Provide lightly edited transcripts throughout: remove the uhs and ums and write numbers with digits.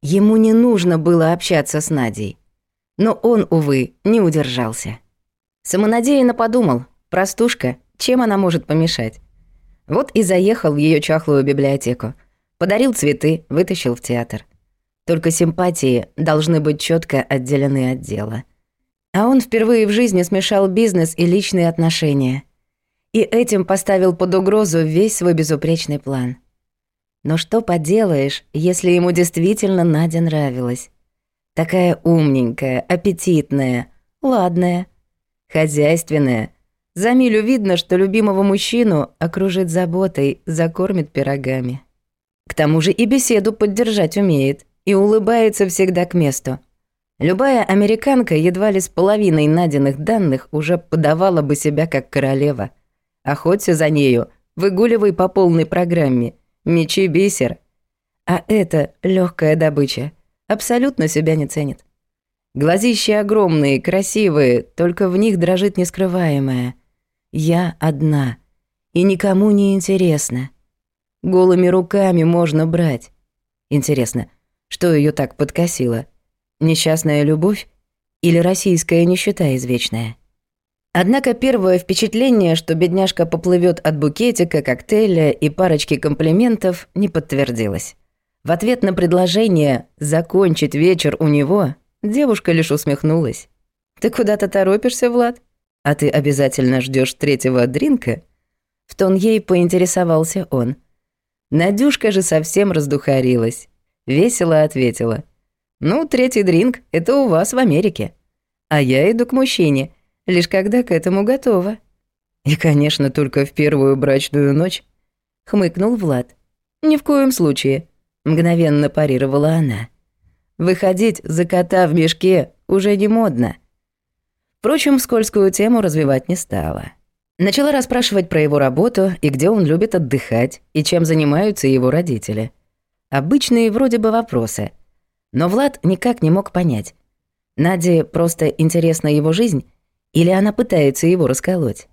Ему не нужно было общаться с Надей. Но он, увы, не удержался. Самонадеянно подумал, простушка, чем она может помешать? Вот и заехал в ее чахлую библиотеку. Подарил цветы, вытащил в театр. Только симпатии должны быть четко отделены от дела. А он впервые в жизни смешал бизнес и личные отношения. И этим поставил под угрозу весь свой безупречный план. Но что поделаешь, если ему действительно Надя нравилась? Такая умненькая, аппетитная, ладная, хозяйственная. За милю видно, что любимого мужчину окружит заботой, закормит пирогами. К тому же и беседу поддержать умеет, и улыбается всегда к месту. Любая американка едва ли с половиной Надиных данных уже подавала бы себя как королева. Охоться за нею, выгуливай по полной программе, мечи бисер. А это легкая добыча, абсолютно себя не ценит. Глазища огромные, красивые, только в них дрожит нескрываемое. Я одна, и никому не интересно. Голыми руками можно брать. Интересно, что ее так подкосило? Несчастная любовь или российская нищета извечная? Однако первое впечатление, что бедняжка поплывет от букетика, коктейля и парочки комплиментов, не подтвердилось. В ответ на предложение закончить вечер у него девушка лишь усмехнулась. «Ты куда-то торопишься, Влад? А ты обязательно ждешь третьего дринка?» В тон ей поинтересовался он. Надюшка же совсем раздухарилась. Весело ответила. «Ну, третий дринк — это у вас в Америке. А я иду к мужчине, лишь когда к этому готова». «И, конечно, только в первую брачную ночь», — хмыкнул Влад. «Ни в коем случае», — мгновенно парировала она. «Выходить за кота в мешке уже не модно». Впрочем, скользкую тему развивать не стала. Начала расспрашивать про его работу и где он любит отдыхать, и чем занимаются его родители. Обычные вроде бы вопросы. Но Влад никак не мог понять, Наде просто интересна его жизнь или она пытается его расколоть.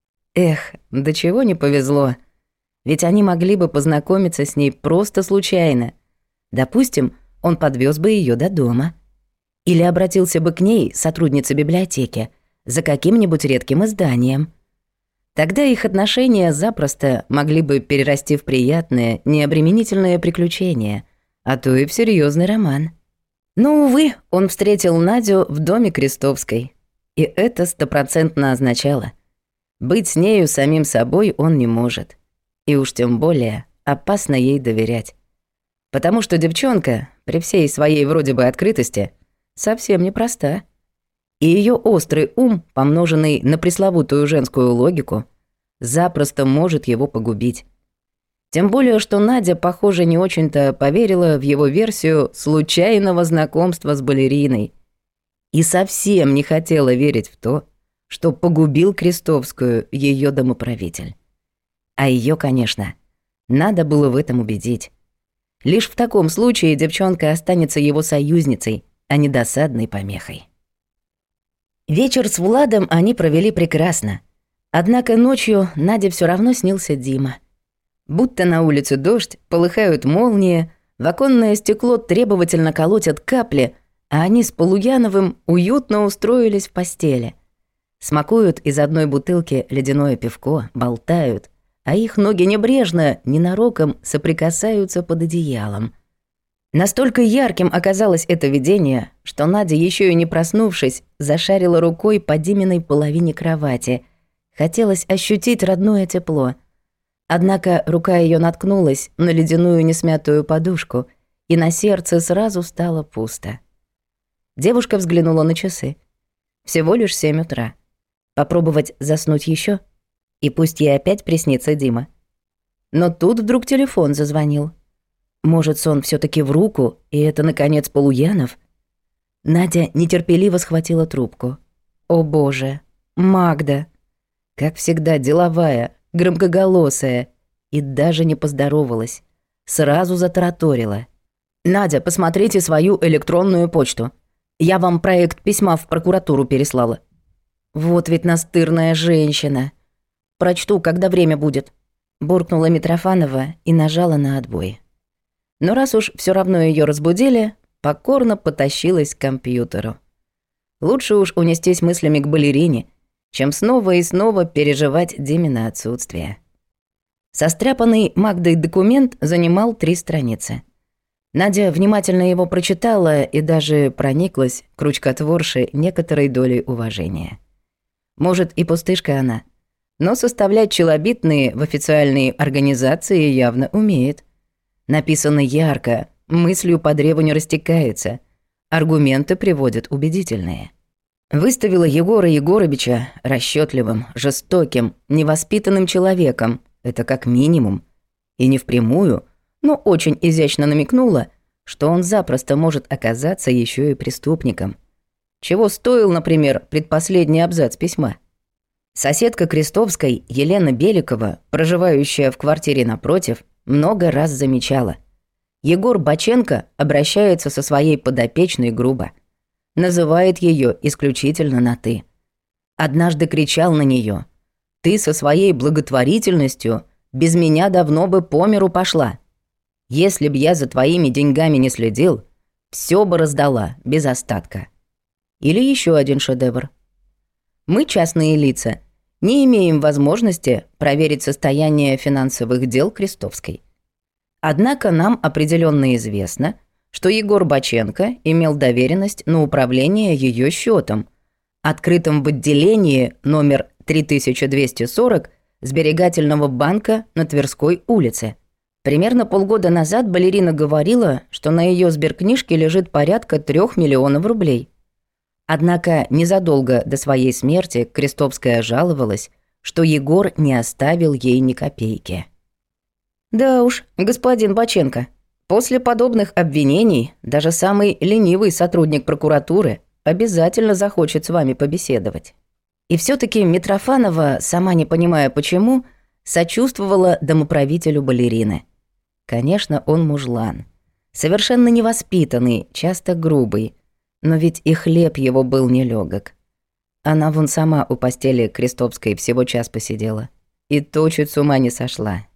Эх, до чего не повезло. Ведь они могли бы познакомиться с ней просто случайно. Допустим, он подвез бы ее до дома. Или обратился бы к ней, сотруднице библиотеки, за каким-нибудь редким изданием. Тогда их отношения запросто могли бы перерасти в приятное, необременительное приключение, а то и в серьезный роман. Но, увы, он встретил Надю в доме Крестовской. И это 100% означало. Быть с нею самим собой он не может. И уж тем более опасно ей доверять. Потому что девчонка, при всей своей вроде бы открытости, совсем непроста. И ее острый ум, помноженный на пресловутую женскую логику, запросто может его погубить. Тем более, что Надя, похоже, не очень-то поверила в его версию случайного знакомства с балериной. И совсем не хотела верить в то, что погубил Крестовскую ее домоправитель. А ее, конечно, надо было в этом убедить. Лишь в таком случае девчонка останется его союзницей, а не досадной помехой. Вечер с Владом они провели прекрасно. Однако ночью Наде все равно снился Дима. Будто на улице дождь, полыхают молнии, в оконное стекло требовательно колотят капли, а они с Полуяновым уютно устроились в постели. Смакуют из одной бутылки ледяное пивко, болтают, а их ноги небрежно, ненароком соприкасаются под одеялом. Настолько ярким оказалось это видение, что Надя, еще и не проснувшись, зашарила рукой по Диминой половине кровати. Хотелось ощутить родное тепло. Однако рука ее наткнулась на ледяную несмятую подушку, и на сердце сразу стало пусто. Девушка взглянула на часы. Всего лишь 7 утра. Попробовать заснуть еще, и пусть ей опять приснится Дима. Но тут вдруг телефон зазвонил. Может, сон все таки в руку, и это, наконец, Полуянов? Надя нетерпеливо схватила трубку. О боже, Магда! Как всегда, деловая, громкоголосая, и даже не поздоровалась. Сразу затараторила. «Надя, посмотрите свою электронную почту. Я вам проект письма в прокуратуру переслала». «Вот ведь настырная женщина. Прочту, когда время будет», — буркнула Митрофанова и нажала на отбой. Но раз уж все равно ее разбудили, покорно потащилась к компьютеру. Лучше уж унестись мыслями к балерине, чем снова и снова переживать Димина отсутствие. Состряпанный Магдой документ занимал 3 страницы. Надя внимательно его прочитала и даже прониклась к ручкотворше некоторой долей уважения. Может, и пустышка она, но составлять челобитные в официальные организации явно умеет. Написано ярко, мыслью по древу не растекается, аргументы приводят убедительные. Выставила Егора Егоровича расчетливым, жестоким, невоспитанным человеком, это как минимум, и не впрямую, но очень изящно намекнула, что он запросто может оказаться еще и преступником. Чего стоил, например, предпоследний абзац письма. Соседка Крестовской, Елена Беликова, проживающая в квартире напротив, много раз замечала. Егор Баченко обращается со своей подопечной грубо. Называет ее исключительно на «ты». Однажды кричал на нее: «Ты со своей благотворительностью без меня давно бы по миру пошла. Если б я за твоими деньгами не следил, все бы раздала без остатка». Или еще один шедевр. Мы, частные лица, не имеем возможности проверить состояние финансовых дел Крестовской. Однако нам определенно известно, что Егор Баченко имел доверенность на управление ее счетом, открытым в отделении номер 3240 Сберегательного банка на Тверской улице. Примерно полгода назад балерина говорила, что на ее сберкнижке лежит порядка 3 миллионов рублей. Однако незадолго до своей смерти Крестовская жаловалась, что Егор не оставил ей ни копейки. Да уж, господин Баченко, после подобных обвинений даже самый ленивый сотрудник прокуратуры обязательно захочет с вами побеседовать. И все-таки Митрофанова, сама не понимая почему, сочувствовала домоправителю балерины. Конечно, он мужлан, совершенно невоспитанный, часто грубый, но ведь и хлеб его был нелёгок. Она вон сама у постели Крестовской всего час посидела. И то чуть с ума не сошла.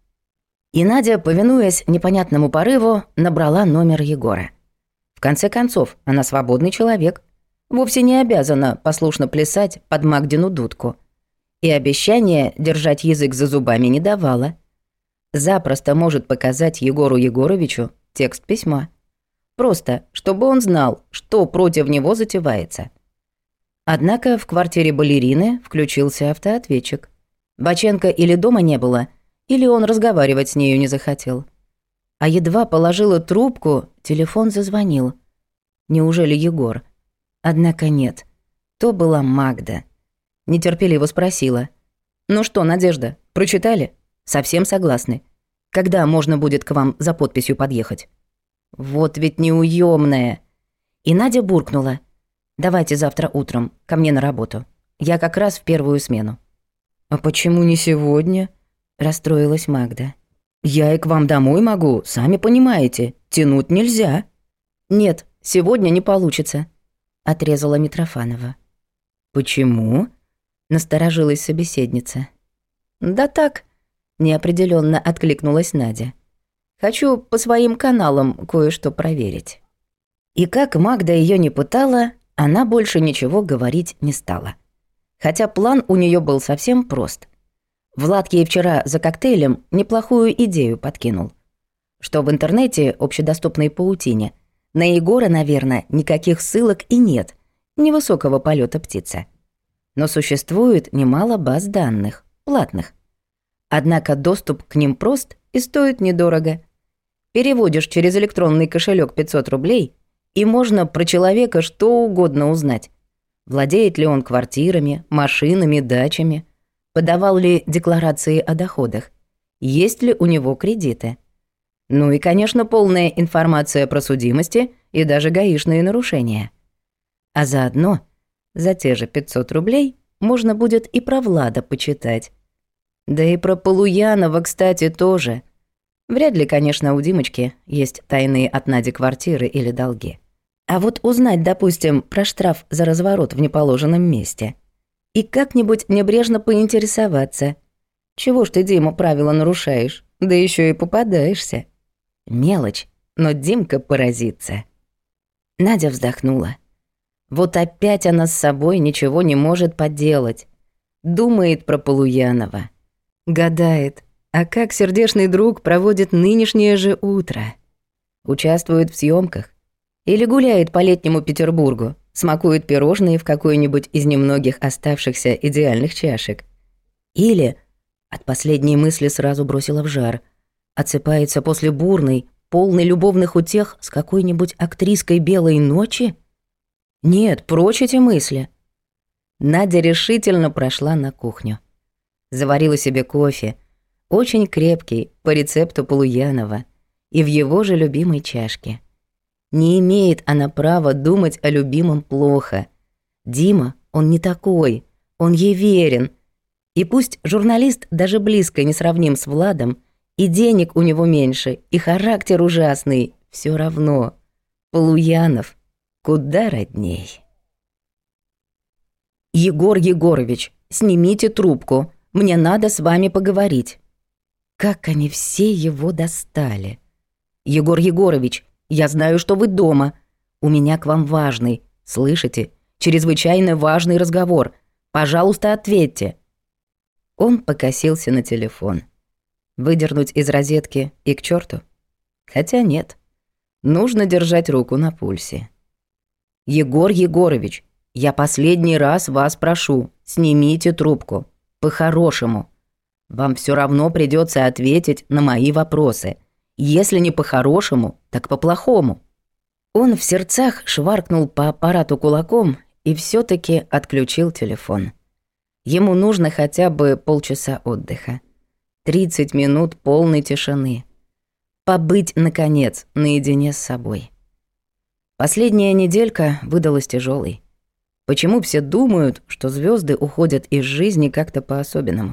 И Надя, повинуясь непонятному порыву, набрала номер Егора. В конце концов, она свободный человек. Вовсе не обязана послушно плясать под Магдину дудку. И обещание держать язык за зубами не давала. Запросто может показать Егору Егоровичу текст письма. Просто, чтобы он знал, что против него затевается. Однако в квартире балерины включился автоответчик. Баченко или дома не было, или он разговаривать с нею не захотел. А едва положила трубку, телефон зазвонил. Неужели Егор? Однако нет. То была Магда. Нетерпеливо спросила: «Ну что, Надежда, прочитали? Совсем согласны? Когда можно будет к вам за подписью подъехать?» Вот ведь неуёмная. И Надя буркнула: «Давайте завтра утром ко мне на работу. Я как раз в первую смену». «А почему не сегодня?» — расстроилась Магда. «Я и к вам домой могу, сами понимаете. Тянуть нельзя». «Нет, сегодня не получится», — отрезала Митрофанова. «Почему?» — насторожилась собеседница. «Да так», — неопределённо откликнулась Надя. «Хочу по своим каналам кое-что проверить». И как Магда её не пытала, она больше ничего говорить не стала. Хотя план у неё был совсем прост. Влад ей вчера за коктейлем неплохую идею подкинул. Что в интернете, общедоступной паутине, на Егора, наверное, никаких ссылок и нет, невысокого полёта птица. Но существует немало баз данных, платных. Однако доступ к ним прост и стоит недорого. Переводишь через электронный кошелек 500 рублей, и можно про человека что угодно узнать. Владеет ли он квартирами, машинами, дачами, подавал ли декларации о доходах, есть ли у него кредиты. Ну и, конечно, полная информация про судимости и даже гаишные нарушения. А заодно, за те же 500 рублей, можно будет и про Влада почитать. Да и про Полуянова, кстати, тоже. Вряд ли, конечно, у Димочки есть тайные от Нади квартиры или долги. А вот узнать, допустим, про штраф за разворот в неположенном месте. И как-нибудь небрежно поинтересоваться. Чего ж ты, Дима, правила нарушаешь? Да еще и попадаешься. Мелочь, но Димка поразится. Надя вздохнула. Вот опять она с собой ничего не может поделать. Думает про Полуянова. Гадает, а как сердечный друг проводит нынешнее же утро? Участвует в съемках? Или гуляет по летнему Петербургу, смакует пирожные в какой-нибудь из немногих оставшихся идеальных чашек? Или, от последней мысли сразу бросила в жар, отсыпается после бурной, полной любовных утех с какой-нибудь актриской «Белой ночи»? Нет, прочь эти мысли. Надя решительно прошла на кухню. Заварила себе кофе, очень крепкий, по рецепту Полуянова, и в его же любимой чашке. Не имеет она права думать о любимом плохо. Дима, он не такой, он ей верен. И пусть журналист даже близко не сравним с Владом, и денег у него меньше, и характер ужасный, все равно. Полуянов куда родней. «Егор Егорович, снимите трубку, мне надо с вами поговорить». Как они все его достали. «Егор Егорович, я знаю, что вы дома. У меня к вам важный, слышите, чрезвычайно важный разговор. Пожалуйста, ответьте». Он покосился на телефон. Выдернуть из розетки и к черту? Хотя нет, нужно держать руку на пульсе. «Егор Егорович, я последний раз вас прошу, снимите трубку. По-хорошему. Вам все равно придется ответить на мои вопросы. Если не по-хорошему, так по-плохому». Он в сердцах шваркнул по аппарату кулаком и все таки отключил телефон. Ему нужно хотя бы полчаса отдыха. 30 минут полной тишины. Побыть, наконец, наедине с собой. Последняя неделька выдалась тяжелой. Почему все думают, что звезды уходят из жизни как-то по-особенному?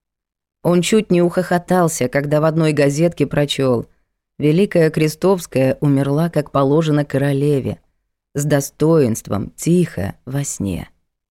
Он чуть не ухохотался, когда в одной газетке прочел: «Великая Крестовская умерла, как положено королеве, с достоинством, тихо, во сне».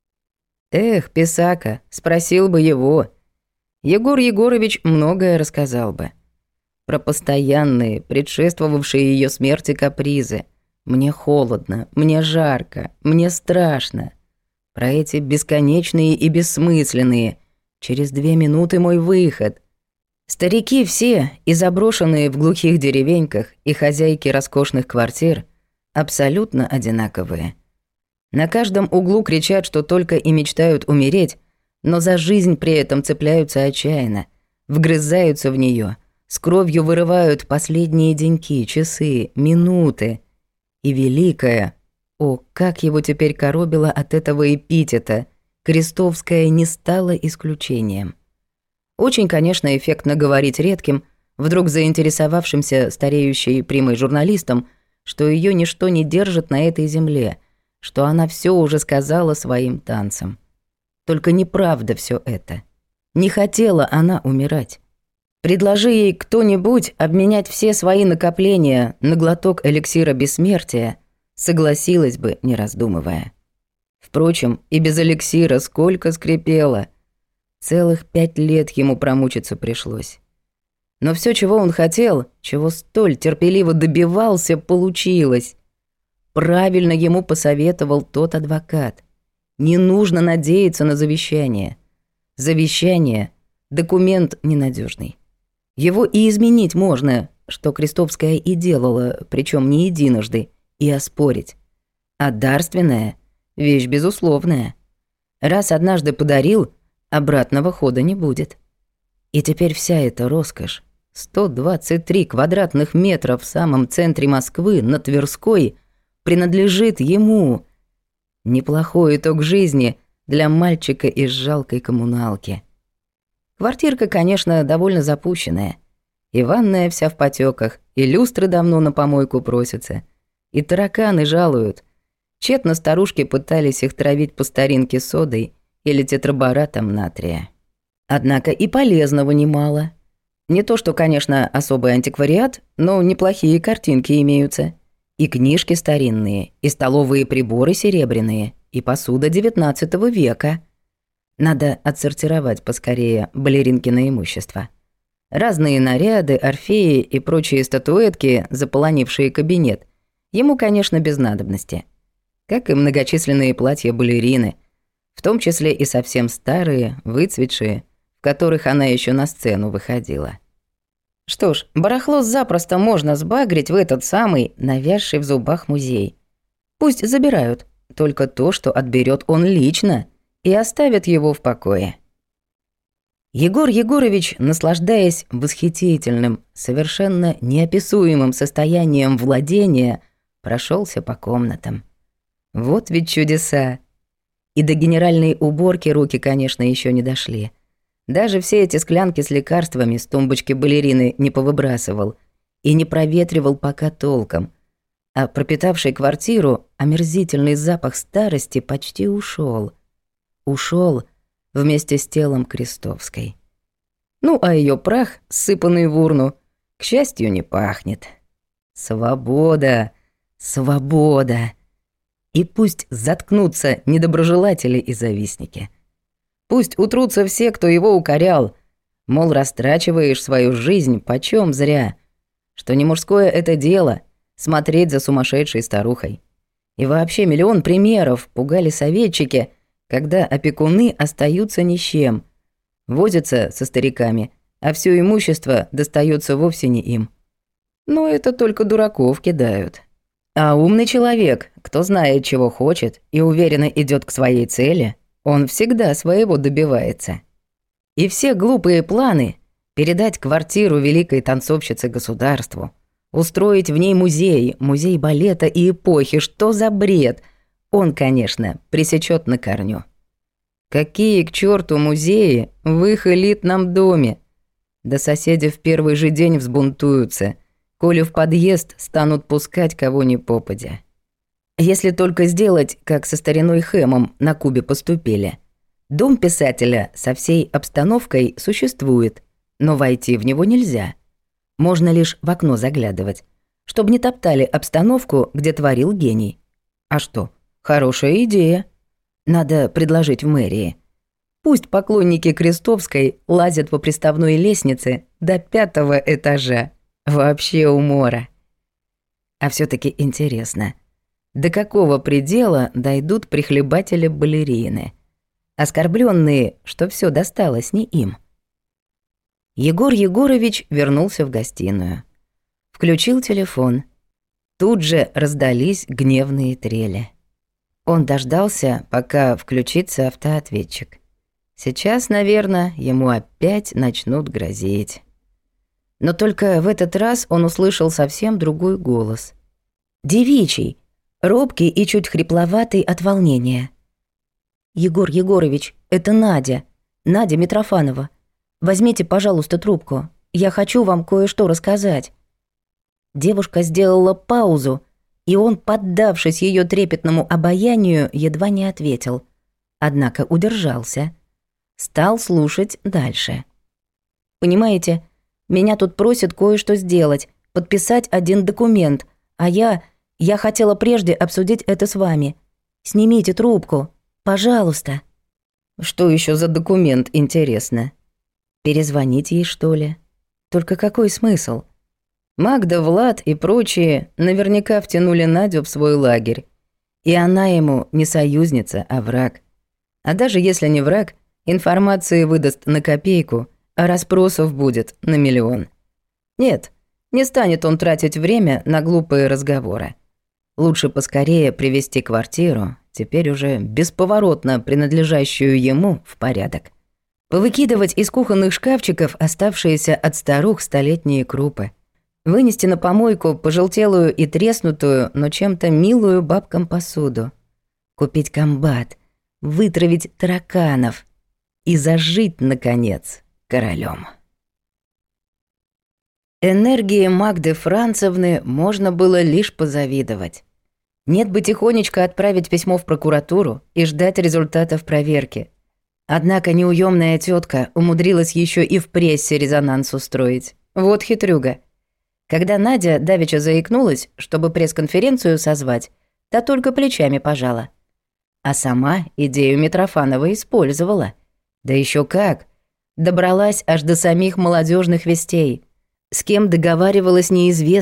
Эх, писака, спросил бы его. Егор Егорович многое рассказал бы. Про постоянные, предшествовавшие ее смерти капризы. «Мне холодно, мне жарко, мне страшно». Про эти бесконечные и бессмысленные «через 2 минуты мой выход». Старики все, и заброшенные в глухих деревеньках, и хозяйки роскошных квартир, абсолютно одинаковые. На каждом углу кричат, что только и мечтают умереть, но за жизнь при этом цепляются отчаянно, вгрызаются в нее, с кровью вырывают последние деньки, часы, минуты. И великая, о, как его теперь коробило от этого эпитета, Крестовская не стала исключением. Очень, конечно, эффектно говорить редким, вдруг заинтересовавшимся стареющей примой журналистом, что ее ничто не держит на этой земле, что она все уже сказала своим танцем. Только неправда все это. Не хотела она умирать. Предложи ей кто-нибудь обменять все свои накопления на глоток эликсира бессмертия, согласилась бы, не раздумывая. Впрочем, и без эликсира сколько скрипело. Целых 5 лет ему промучиться пришлось. Но все, чего он хотел, чего столь терпеливо добивался, получилось. Правильно ему посоветовал тот адвокат. Не нужно надеяться на завещание. Завещание – документ ненадежный. Его и изменить можно, что Крестовская и делала, причем не единожды, и оспорить. А дарственная – вещь безусловная. Раз однажды подарил, обратного хода не будет. И теперь вся эта роскошь, 123 квадратных метра в самом центре Москвы, на Тверской, принадлежит ему. Неплохой итог жизни для мальчика из жалкой коммуналки. Квартирка, конечно, довольно запущенная. И ванная вся в потёках, и люстры давно на помойку просятся, и тараканы жалуют. Тщетно старушки пытались их травить по старинке содой или тетраборатом натрия. Однако и полезного немало. Не то что, конечно, особый антиквариат, но неплохие картинки имеются. И книжки старинные, и столовые приборы серебряные, и посуда XIX века. Надо отсортировать поскорее балеринкино имущество. Разные наряды, орфеи и прочие статуэтки, заполонившие кабинет, Ему, конечно, без надобности. Как и многочисленные платья-балерины, в том числе и совсем старые, выцветшие, в которых она еще на сцену выходила. Что ж, барахло запросто можно сбагрить в этот самый навязший в зубах музей. Пусть забирают, только то, что отберет он лично, и оставят его в покое. Егор Егорович, наслаждаясь восхитительным, совершенно неописуемым состоянием владения, прошелся по комнатам. Вот ведь чудеса! И до генеральной уборки руки, конечно, еще не дошли. Даже все эти склянки с лекарствами с тумбочки балерины не повыбрасывал и не проветривал пока толком, а пропитавший квартиру омерзительный запах старости почти ушел. Ушел вместе с телом Крестовской. Ну, а ее прах, сыпанный в урну, к счастью, не пахнет. Свобода! Свобода! И пусть заткнутся недоброжелатели и завистники. Пусть утрутся все, кто его укорял, мол, растрачиваешь свою жизнь почем зря, что не мужское это дело — смотреть за сумасшедшей старухой. И вообще миллион примеров пугали советчики, когда опекуны остаются ни с чем, возятся со стариками, а все имущество достается вовсе не им. Но это только дураков кидают. А умный человек, кто знает, чего хочет и уверенно идет к своей цели, он всегда своего добивается. И все глупые планы — передать квартиру великой танцовщице государству, устроить в ней музей, музей балета и эпохи, что за бред, он, конечно, пресечет на корню. Какие к черту музеи в их элитном доме? Да соседи в первый же день взбунтуются, коли в подъезд станут пускать кого ни попадя. Если только сделать, как со стариной Хэмом на Кубе поступили. Дом писателя со всей обстановкой существует, но войти в него нельзя. Можно лишь в окно заглядывать, чтобы не топтали обстановку, где творил гений. А что, хорошая идея. Надо предложить в мэрии. Пусть поклонники Крестовской лазят по приставной лестнице до 5-го этажа. Вообще умора. А все таки интересно, до какого предела дойдут прихлебатели балерины, оскорбленные, что все досталось не им? Егор Егорович вернулся в гостиную. Включил телефон. Тут же раздались гневные трели. Он дождался, пока включится автоответчик. Сейчас, наверное, ему опять начнут грозить. Но только в этот раз он услышал совсем другой голос. Девичий, робкий и чуть хрипловатый от волнения. «Егор Егорович, это Надя. Надя Митрофанова. Возьмите, пожалуйста, трубку. Я хочу вам кое-что рассказать». Девушка сделала паузу, и он, поддавшись ее трепетному обаянию, едва не ответил. Однако удержался. Стал слушать дальше. «Понимаете, меня тут просят кое-что сделать, подписать один документ, а я хотела прежде обсудить это с вами. Снимите трубку, пожалуйста». Что еще за документ, интересно? Перезвонить ей, что ли? Только какой смысл? Магда, Влад и прочие наверняка втянули Надю в свой лагерь. И она ему не союзница, а враг. А даже если не враг, информации выдаст на копейку, а расспросов будет на миллион. Нет, не станет он тратить время на глупые разговоры. Лучше поскорее привести квартиру, теперь уже бесповоротно принадлежащую ему, в порядок. Повыкидывать из кухонных шкафчиков оставшиеся от старух столетние крупы. Вынести на помойку пожелтелую и треснутую, но чем-то милую бабкам посуду. Купить комбат, вытравить тараканов и зажить, наконец, королем. Энергии Магды Францевны можно было лишь позавидовать. Нет бы тихонечко отправить письмо в прокуратуру и ждать результатов проверки. Однако неуемная тетка умудрилась еще и в прессе резонанс устроить. Вот хитрюга. Когда Надя давеча заикнулась, чтобы пресс-конференцию созвать, та только плечами пожала. А сама идею Митрофанова использовала. Да еще как. Добралась аж до самих молодежных вестей. С кем договаривалась, неизвестно.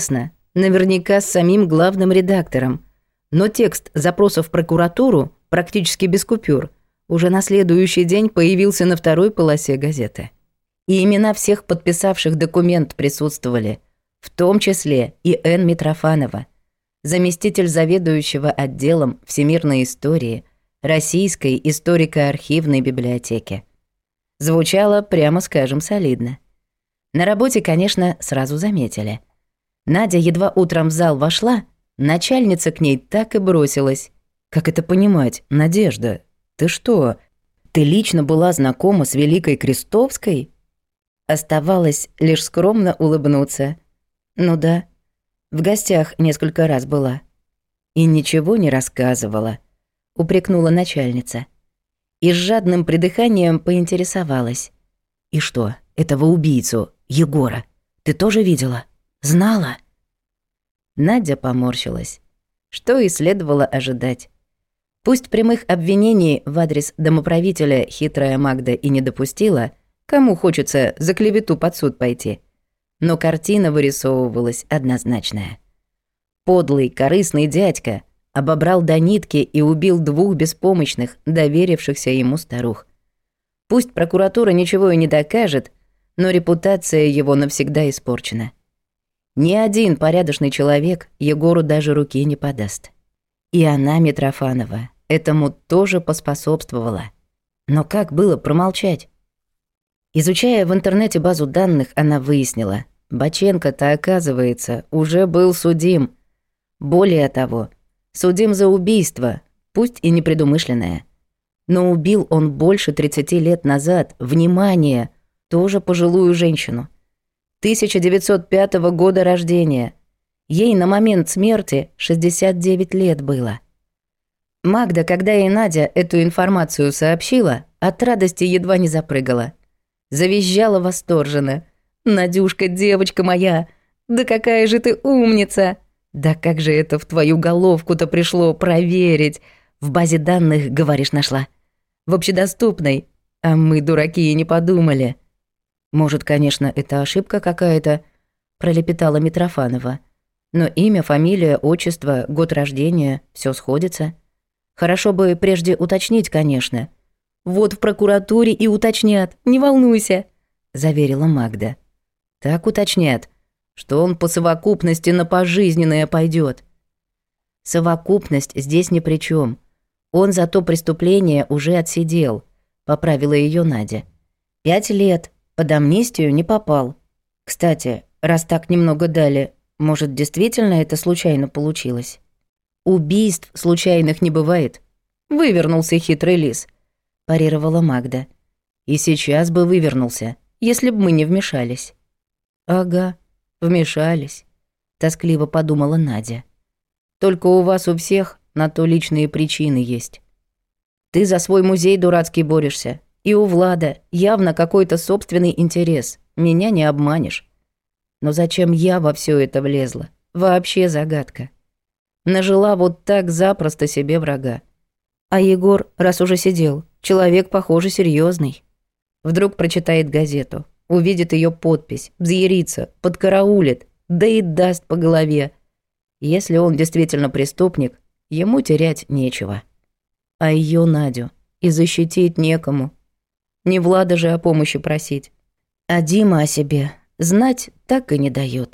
Наверняка с самим главным редактором. Но текст запроса в прокуратуру, практически без купюр, уже на следующий день появился на второй полосе газеты. И имена всех подписавших документ присутствовали, в том числе и Н. Митрофанова, заместитель заведующего отделом всемирной истории Российской историко-архивной библиотеки. Звучало, прямо скажем, солидно. На работе, конечно, сразу заметили. Надя едва утром в зал вошла, начальница к ней так и бросилась. «Как это понимать, Надежда? Ты что, ты лично была знакома с Великой Крестовской?» Оставалось лишь скромно улыбнуться. «Ну да, в гостях несколько раз была». «И ничего не рассказывала», — упрекнула начальница. И с жадным придыханием поинтересовалась. «И что, этого убийцу, Егора, ты тоже видела? Знала?» Надя поморщилась. Что и следовало ожидать. Пусть прямых обвинений в адрес домоправителя хитрая Магда и не допустила, кому хочется за клевету под суд пойти, но картина вырисовывалась однозначная. Подлый, корыстный дядька обобрал до нитки и убил двух беспомощных, доверившихся ему старух. Пусть прокуратура ничего и не докажет, но репутация его навсегда испорчена. Ни один порядочный человек Егору даже руки не подаст. И она, Митрофанова, этому тоже поспособствовала. Но как было промолчать? Изучая в интернете базу данных, она выяснила, Боченко-то, оказывается, уже был судим. Более того, судим за убийство, пусть и непредумышленное. Но убил он больше 30 лет назад, внимание, тоже пожилую женщину. 1905 года рождения. Ей на момент смерти 69 лет было. Магда, когда ей Надя эту информацию сообщила, от радости едва не запрыгала. Завизжала восторженно. «Надюшка, девочка моя, да какая же ты умница! Да как же это в твою головку-то пришло проверить? В базе данных, говоришь, нашла? В общедоступной? А мы, дураки, и не подумали». «Может, конечно, это ошибка какая-то», — пролепетала Митрофанова. «Но имя, фамилия, отчество, год рождения — всё сходится. Хорошо бы прежде уточнить, конечно». «Вот в прокуратуре и уточнят, не волнуйся», — заверила Магда. «Так уточнят, что он по совокупности на пожизненное пойдёт». «Совокупность здесь ни при чём. Он за то преступление уже отсидел», — поправила её Надя. 5 лет. Под амнистию не попал. Кстати, раз так немного дали, может, действительно это случайно получилось? Убийств случайных не бывает. Вывернулся хитрый лис, парировала Магда. И сейчас бы вывернулся, если бы мы не вмешались. Ага, вмешались, тоскливо подумала Надя. Только у вас у всех на то личные причины есть. Ты за свой музей дурацкий борешься. И у Влада явно какой-то собственный интерес. Меня не обманешь. Но зачем я во всё это влезла? Вообще загадка. Нажила вот так запросто себе врага. А Егор, раз уже сидел, человек, похоже, серьёзный. Вдруг прочитает газету, увидит её подпись, взъярится, подкараулит, да и даст по голове. Если он действительно преступник, ему терять нечего. А её Надю и защитить некому. Не Влада же о помощи просить. А Дима о себе знать так и не даёт.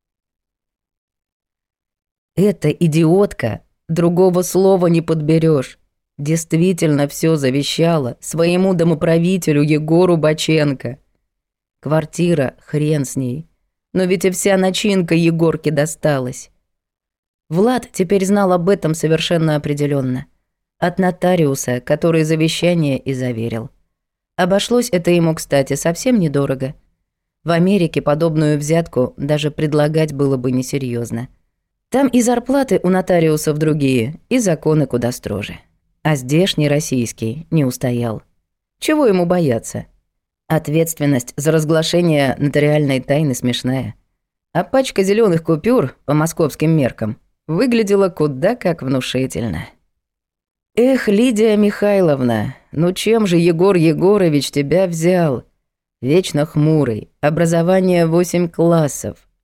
Эта идиотка, другого слова не подберёшь, действительно всё завещала своему домоправителю Егору Боченко. Квартира, хрен с ней. Но ведь и вся начинка Егорке досталась. Влад теперь знал об этом совершенно определённо. От нотариуса, который завещание и заверил. Обошлось это ему, кстати, совсем недорого. В Америке подобную взятку даже предлагать было бы несерьёзно. Там и зарплаты у нотариусов другие, и законы куда строже. А здешний российский не устоял. Чего ему бояться? Ответственность за разглашение нотариальной тайны смешная. А пачка зелёных купюр, по московским меркам, выглядела куда как внушительно. «Эх, Лидия Михайловна, ну чем же Егор Егорович тебя взял? Вечно хмурый, образование 8 классов,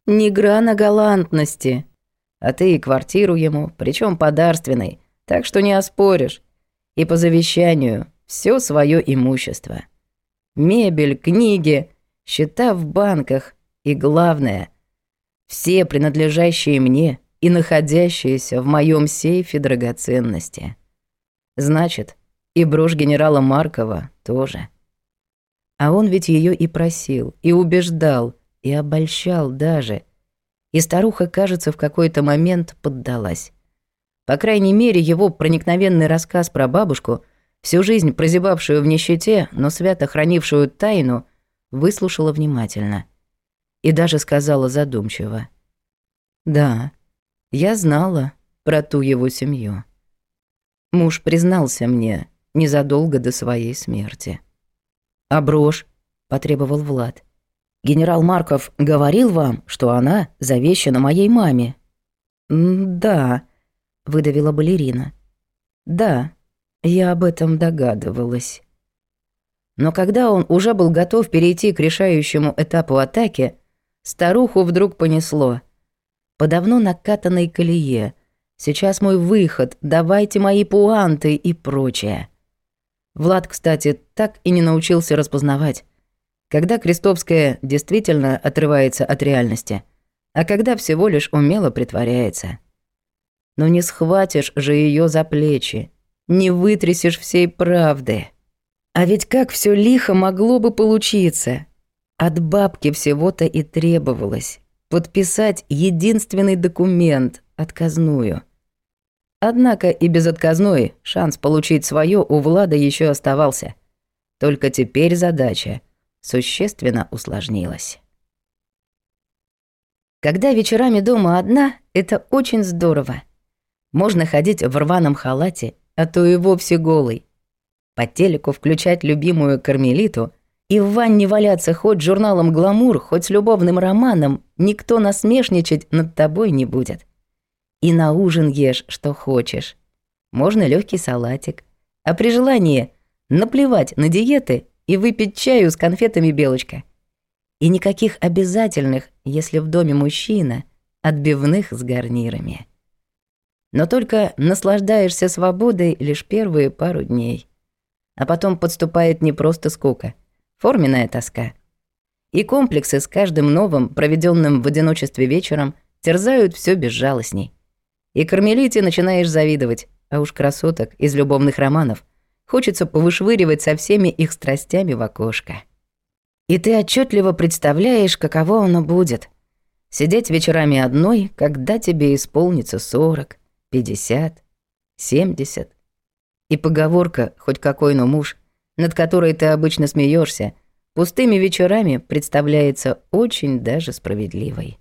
Ни грана галантности. А ты и квартиру ему, причем подарственной, так что не оспоришь. И по завещанию все свое имущество. Мебель, книги, счета в банках и, главное, все принадлежащие мне и находящиеся в моем сейфе драгоценности. Значит, и брошь генерала Маркова тоже. А он ведь ее и просил, и убеждал, и обольщал даже. И старуха, кажется, в какой-то момент поддалась. По крайней мере, его проникновенный рассказ про бабушку, всю жизнь прозябавшую в нищете, но свято хранившую тайну, выслушала внимательно. И даже сказала задумчиво: «Да, я знала про ту его семью. Муж признался мне незадолго до своей смерти». «А брошь?» – потребовал Влад. «Генерал Марков говорил вам, что она завещана моей маме?» «Да», – выдавила балерина. «Да, я об этом догадывалась». Но когда он уже был готов перейти к решающему этапу атаки, старуху вдруг понесло. По давно накатанной колее. «Сейчас мой выход, давайте мои пуанты» и прочее. Влад, кстати, так и не научился распознавать, когда Крестовская действительно отрывается от реальности, а когда всего лишь умело притворяется. Но не схватишь же ее за плечи, не вытрясешь всей правды. А ведь как все лихо могло бы получиться. От бабки всего-то и требовалось подписать единственный документ, отказную. Однако и без отказной шанс получить свое у Влада еще оставался. Только теперь задача существенно усложнилась. Когда вечерами дома одна, это очень здорово. Можно ходить в рваном халате, а то и вовсе голый. По телеку включать любимую Кармелиту и в ванне валяться хоть журналом «Гламур», хоть с любовным романом, никто насмешничать над тобой не будет. И на ужин ешь, что хочешь. Можно легкий салатик. А при желании наплевать на диеты и выпить чаю с конфетами «Белочка». И никаких обязательных, если в доме мужчина, отбивных с гарнирами. Но только наслаждаешься свободой лишь первые пару дней. А потом подступает не просто скука, форменная тоска. И комплексы с каждым новым, проведенным в одиночестве вечером, терзают все безжалостней. И Кармелите начинаешь завидовать, а уж красоток из любовных романов хочется повышвыривать со всеми их страстями в окошко. И ты отчетливо представляешь, каково оно будет. Сидеть вечерами одной, когда тебе исполнится 40, 50, 70. И поговорка «хоть какой, но муж», над которой ты обычно смеешься, пустыми вечерами представляется очень даже справедливой.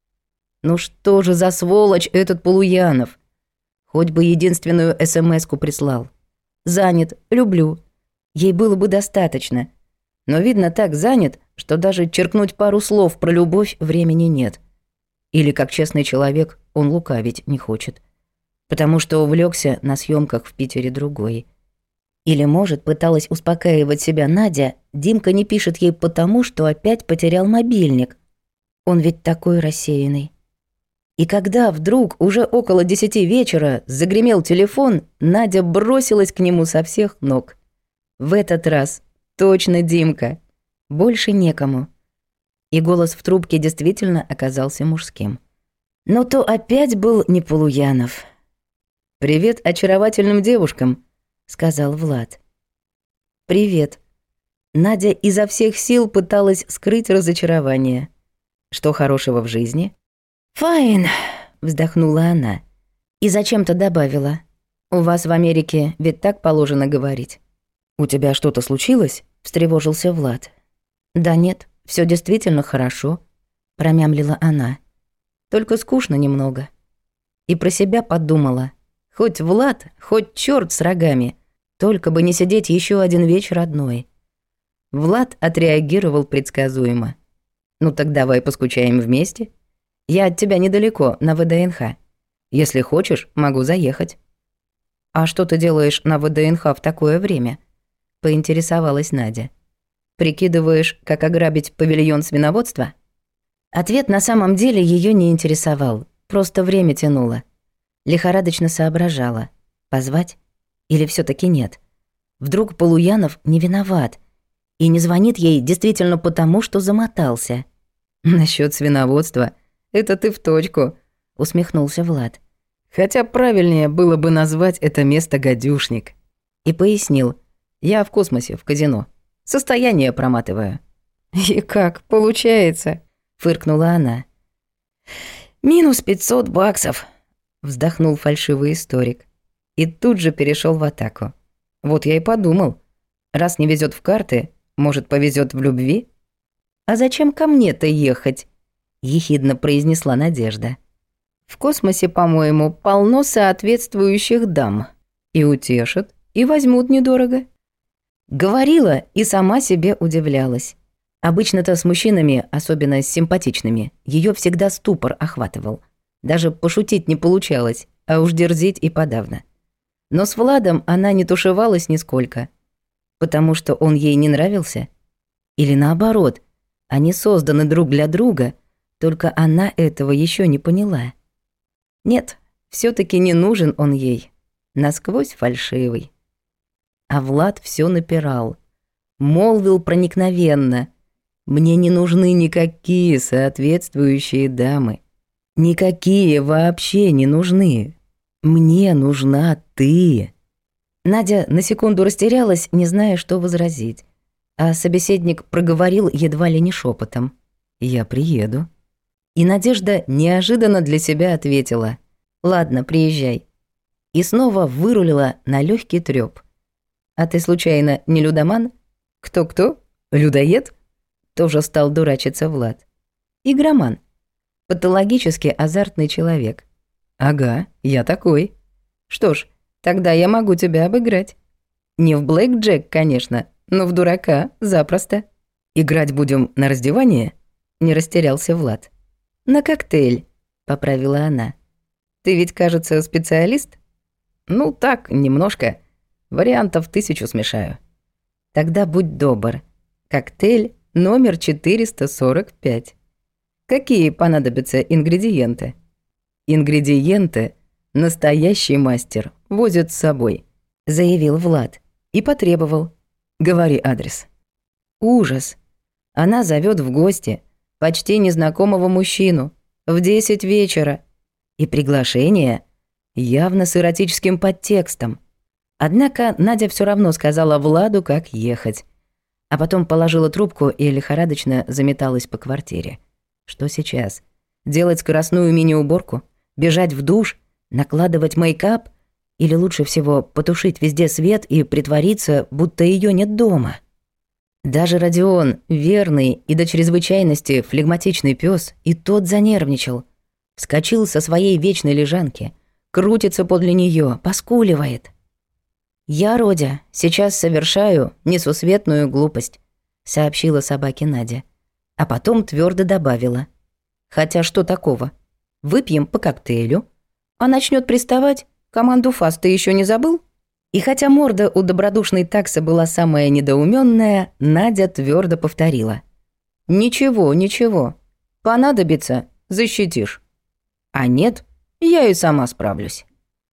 Ну что же за сволочь этот Полуянов? Хоть бы единственную СМС-ку прислал. Занят, люблю. Ей было бы достаточно. Но, видно, так занят, что даже черкнуть пару слов про любовь времени нет. Или, как честный человек, он лукавить не хочет. Потому что увлёкся на съёмках в Питере другой. Или, может, пыталась успокаивать себя Надя, Димка не пишет ей потому, что опять потерял мобильник. Он ведь такой рассеянный. И когда вдруг уже около 10 вечера загремел телефон, Надя бросилась к нему со всех ног. В этот раз точно Димка. Больше некому. И голос в трубке действительно оказался мужским. Но то опять был не Полуянов. «Привет очаровательным девушкам», — сказал Влад. «Привет». Надя изо всех сил пыталась скрыть разочарование. «Что хорошего в жизни?» «Файн», — вздохнула она. И зачем-то добавила. «У вас в Америке ведь так положено говорить». «У тебя что-то случилось?» — встревожился Влад. «Да нет, все действительно хорошо», — промямлила она. «Только скучно немного». И про себя подумала. Хоть Влад, хоть чёрт с рогами, только бы не сидеть еще один вечер одной. Влад отреагировал предсказуемо. «Ну так давай поскучаем вместе. Я от тебя недалеко, на ВДНХ. Если хочешь, могу заехать». «А что ты делаешь на ВДНХ в такое время?» — поинтересовалась Надя. «Прикидываешь, как ограбить павильон свиноводства?» Ответ на самом деле ее не интересовал, просто время тянуло. Лихорадочно соображала, позвать или все таки нет. Вдруг Полуянов не виноват и не звонит ей действительно потому, что замотался. Насчет свиноводства это ты в точку, усмехнулся Влад. Хотя правильнее было бы назвать это место гадюшник. И пояснил: я в космосе, в казино. Состояние проматываю. И как, получается? Фыркнула она. Минус 500 баксов, вздохнул фальшивый историк. И тут же перешел в атаку. Вот я и подумал, раз не везет в карты, может, повезет в любви? А зачем ко мне-то ехать? Ехидно произнесла Надежда. В космосе, по-моему, полно соответствующих дам. И утешат, и возьмут недорого. Говорила и сама себе удивлялась. Обычно-то с мужчинами, особенно с симпатичными, ее всегда ступор охватывал. Даже пошутить не получалось, а уж дерзить и подавно. Но с Владом она не тушевалась нисколько. Потому что он ей не нравился? Или наоборот, они созданы друг для друга, только она этого еще не поняла. Нет, все таки не нужен он ей. Насквозь фальшивый. А Влад все напирал. Молвил проникновенно: «Мне не нужны никакие соответствующие дамы. Никакие вообще не нужны. Мне нужна ты». Надя на секунду растерялась, не зная, что возразить. А собеседник проговорил едва ли не шепотом: «Я приеду». И Надежда неожиданно для себя ответила: «Ладно, приезжай». И снова вырулила на легкий трёп. «А ты случайно не людоман?» «Кто-кто? Людоед?» Тоже стал дурачиться Влад. «Игроман. Патологически азартный человек». «Ага, я такой. Что ж, тогда я могу тебя обыграть. Не в блэк-джек, конечно, но в дурака запросто». «Играть будем на раздевание?» Не растерялся Влад. «На коктейль», — поправила она. «Ты ведь, кажется, специалист?» «Ну так, немножко. Вариантов 1000 смешаю». «Тогда будь добр. Коктейль номер 445. Какие понадобятся ингредиенты?» «Ингредиенты настоящий мастер возит с собой», — заявил Влад и потребовал. «Говори адрес». Ужас. Она зовет в гости почти незнакомого мужчину в 10 вечера. И приглашение явно с эротическим подтекстом. Однако Надя все равно сказала Владу, как ехать. А потом положила трубку и лихорадочно заметалась по квартире. Что сейчас? Делать скоростную мини-уборку? Бежать в душ? Накладывать мейкап? Или лучше всего потушить везде свет и притвориться, будто ее нет дома? Даже Родион, верный и до чрезвычайности флегматичный пес, и тот занервничал. Вскочил со своей вечной лежанки, крутится подле нее, поскуливает. «Я, Родя, сейчас совершаю несусветную глупость», — сообщила собаке Надя. А потом твердо добавила: «Хотя что такого? Выпьем по коктейлю, а начнет приставать, команду ФАС ты еще не забыл?» И хотя морда у добродушной таксы была самая недоуменная, Надя твердо повторила: «Ничего, ничего. Понадобится — защитишь. А нет, я и сама справлюсь».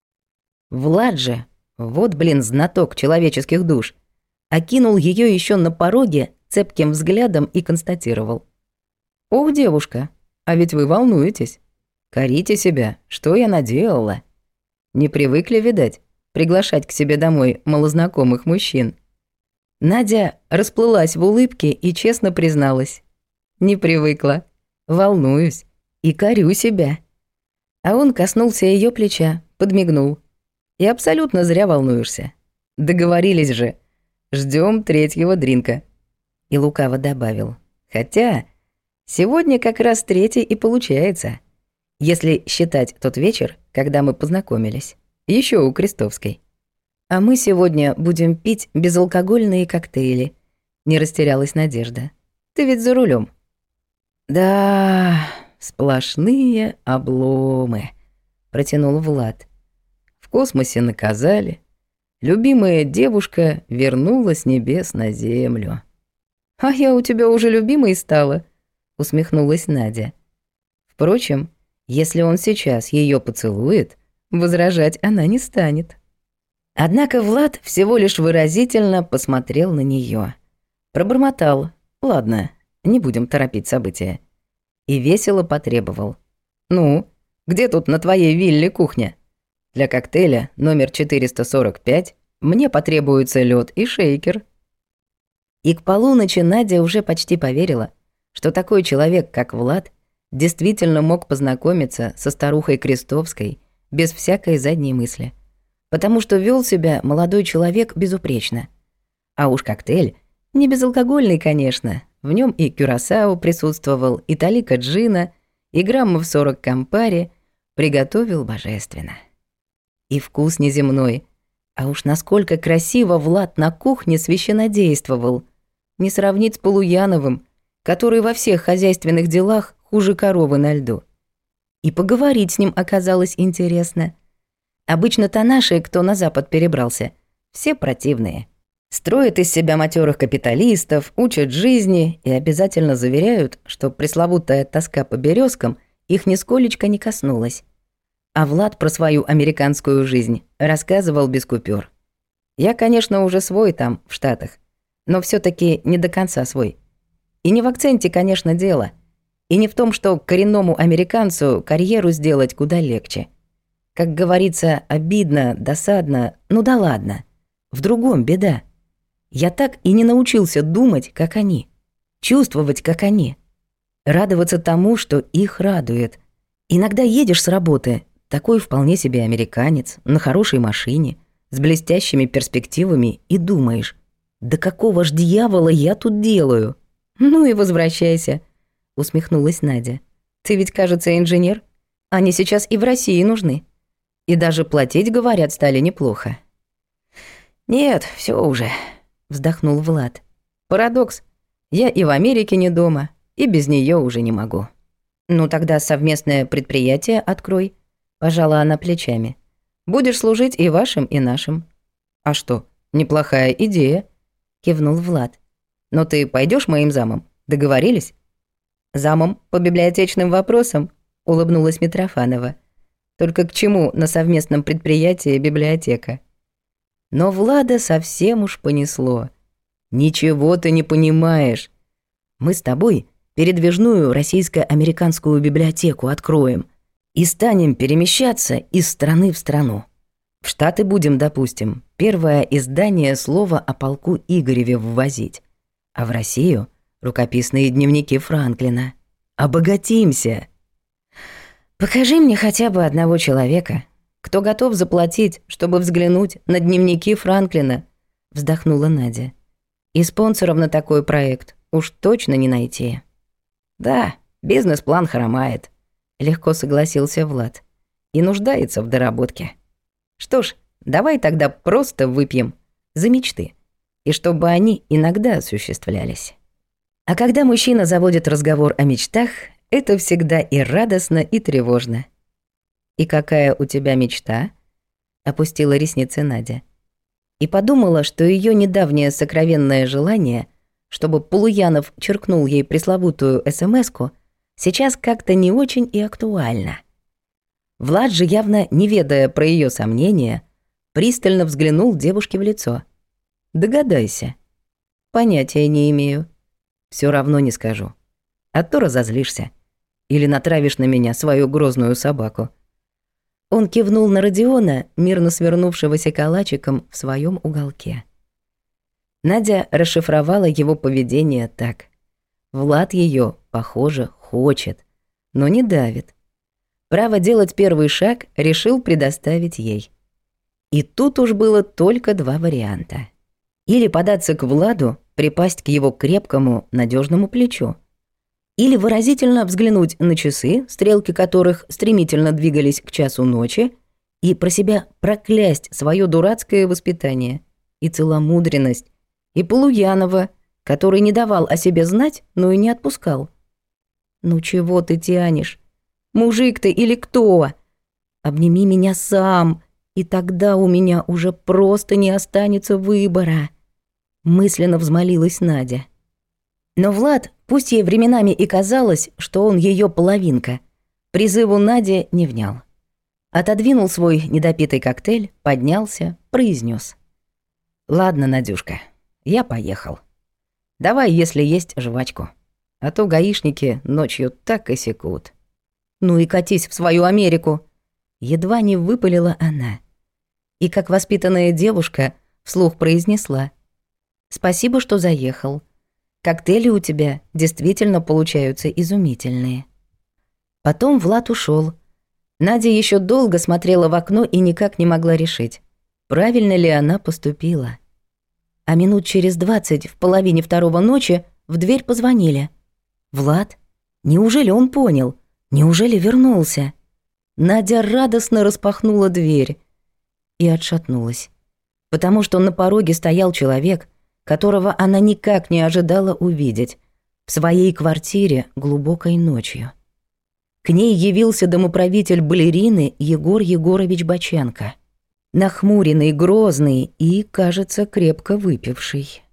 Влад же, вот, знаток человеческих душ, окинул ее еще на пороге цепким взглядом и констатировал: «Ох, девушка, а ведь вы волнуетесь. Корите себя, что я наделала. Не привыкли, видать, приглашать к себе домой малознакомых мужчин». Надя расплылась в улыбке и честно призналась: «Не привыкла, волнуюсь и корю себя». А он коснулся ее плеча, подмигнул: «И абсолютно зря волнуешься. Договорились же. Ждем 3-го дринка». И лукаво добавил: «Хотя сегодня как раз 3-й и получается, если считать тот вечер, когда мы познакомились, еще у Крестовской. А мы сегодня будем пить безалкогольные коктейли», — не растерялась Надежда. «Ты ведь за рулем. «Да, сплошные обломы», — протянул Влад. «В космосе наказали. Любимая девушка вернулась с небес на землю». «А я у тебя уже любимой стала», усмехнулась Надя. Впрочем, если он сейчас ее поцелует, возражать она не станет. Однако Влад всего лишь выразительно посмотрел на нее, пробормотал: «Ладно, не будем торопить события», и весело потребовал: «Ну, где тут на твоей вилле кухня? Для коктейля номер 445 мне потребуется лед и шейкер». И к полуночи Надя уже почти поверила, что такой человек, как Влад, действительно мог познакомиться со старухой Крестовской без всякой задней мысли, потому что вел себя молодой человек безупречно. А уж коктейль, не безалкогольный, конечно, в нем и кюрасао присутствовал, и талика джина, и граммов 40 кампари, приготовил божественно. И вкус неземной, а уж насколько красиво Влад на кухне священнодействовал, не сравнить с Полуяновым, который во всех хозяйственных делах хуже коровы на льду. И поговорить с ним оказалось интересно. Обычно-то наши, кто на запад перебрался, все противные. Строят из себя матёрых капиталистов, учат жизни и обязательно заверяют, что пресловутая тоска по березкам их нисколечко не коснулась. А Влад про свою американскую жизнь рассказывал без купюр. Я, конечно, уже свой там, в Штатах, но все таки не до конца свой. И не в акценте, конечно, дело. И не в том, что коренному американцу карьеру сделать куда легче. Как говорится, обидно, досадно, ну да ладно. В другом беда. Я так и не научился думать, как они, чувствовать, как они, радоваться тому, что их радует. Иногда едешь с работы, такой вполне себе американец, на хорошей машине, с блестящими перспективами, и думаешь: да какого ж дьявола я тут делаю? Ну и возвращайся, усмехнулась Надя. Ты ведь, кажется, инженер. Они сейчас и в России нужны. И даже платить, говорят, стали неплохо. Нет, все уже, вздохнул Влад. Парадокс. Я и в Америке не дома, и без нее уже не могу. Ну тогда совместное предприятие открой, пожала она плечами. Будешь служить и вашим, и нашим. А что, неплохая идея, кивнул Влад. Но ты пойдешь моим замом? Договорились? Замом по библиотечным вопросам, улыбнулась Митрофанова. Только к чему на совместном предприятии библиотека? Но Влада совсем уж понесло. Ничего ты не понимаешь. Мы с тобой передвижную российско-американскую библиотеку откроем и станем перемещаться из страны в страну. В Штаты будем, допустим, первое издание слова о полку Игореве ввозить, а в Россию — рукописные дневники Франклина. Обогатимся. Покажи мне хотя бы одного человека, кто готов заплатить, чтобы взглянуть на дневники Франклина, вздохнула Надя. И спонсоров на такой проект уж точно не найти. Да, бизнес-план хромает, легко согласился Влад, и нуждается в доработке. Что ж, давай тогда просто выпьем за мечты, и чтобы они иногда осуществлялись. А когда мужчина заводит разговор о мечтах, это всегда и радостно, и тревожно. «И какая у тебя мечта?» — опустила ресницы Надя. И подумала, что ее недавнее сокровенное желание, чтобы Полуянов черкнул ей пресловутую СМС-ку, сейчас как-то не очень и актуально. Влад же, явно не ведая про ее сомнения, пристально взглянул девушке в лицо. «Догадайся». «Понятия не имею. Все равно не скажу. А то разозлишься. Или натравишь на меня свою грозную собаку». Он кивнул на Родиона, мирно свернувшегося калачиком в своем уголке. Надя расшифровала его поведение так. Влад ее, похоже, хочет, но не давит. Право делать первый шаг решил предоставить ей. И тут уж было только два варианта. Или податься к Владу, припасть к его крепкому, надежному плечу. Или выразительно взглянуть на часы, стрелки которых стремительно двигались к часу ночи, и про себя проклясть свое дурацкое воспитание и целомудренность, и Полуянова, который не давал о себе знать, но и не отпускал. «Ну чего ты тянешь? Мужик ты или кто? Обними меня сам, и тогда у меня уже просто не останется выбора», мысленно взмолилась Надя. Но Влад Пусть ей временами и казалось, что он ее половинка, призыву Нади не внял. Отодвинул свой недопитый коктейль, поднялся, произнес: «Ладно, Надюшка, я поехал. Давай, если есть, жвачку. А то гаишники ночью так и секут». «Ну и катись в свою Америку!» Едва не выпалила она. И, как воспитанная девушка, вслух произнесла: «Спасибо, что заехал. Коктейли у тебя действительно получаются изумительные». Потом Влад ушел. Надя еще долго смотрела в окно и никак не могла решить, правильно ли она поступила. А минут через 20, в половине второго ночи, в дверь позвонили. Влад? Неужели он понял? Неужели вернулся? Надя радостно распахнула дверь и отшатнулась, потому что на пороге стоял человек, которого она никак не ожидала увидеть в своей квартире глубокой ночью. К ней явился домоправитель балерины Егор Егорович Боченко, нахмуренный, грозный и, кажется, крепко выпивший.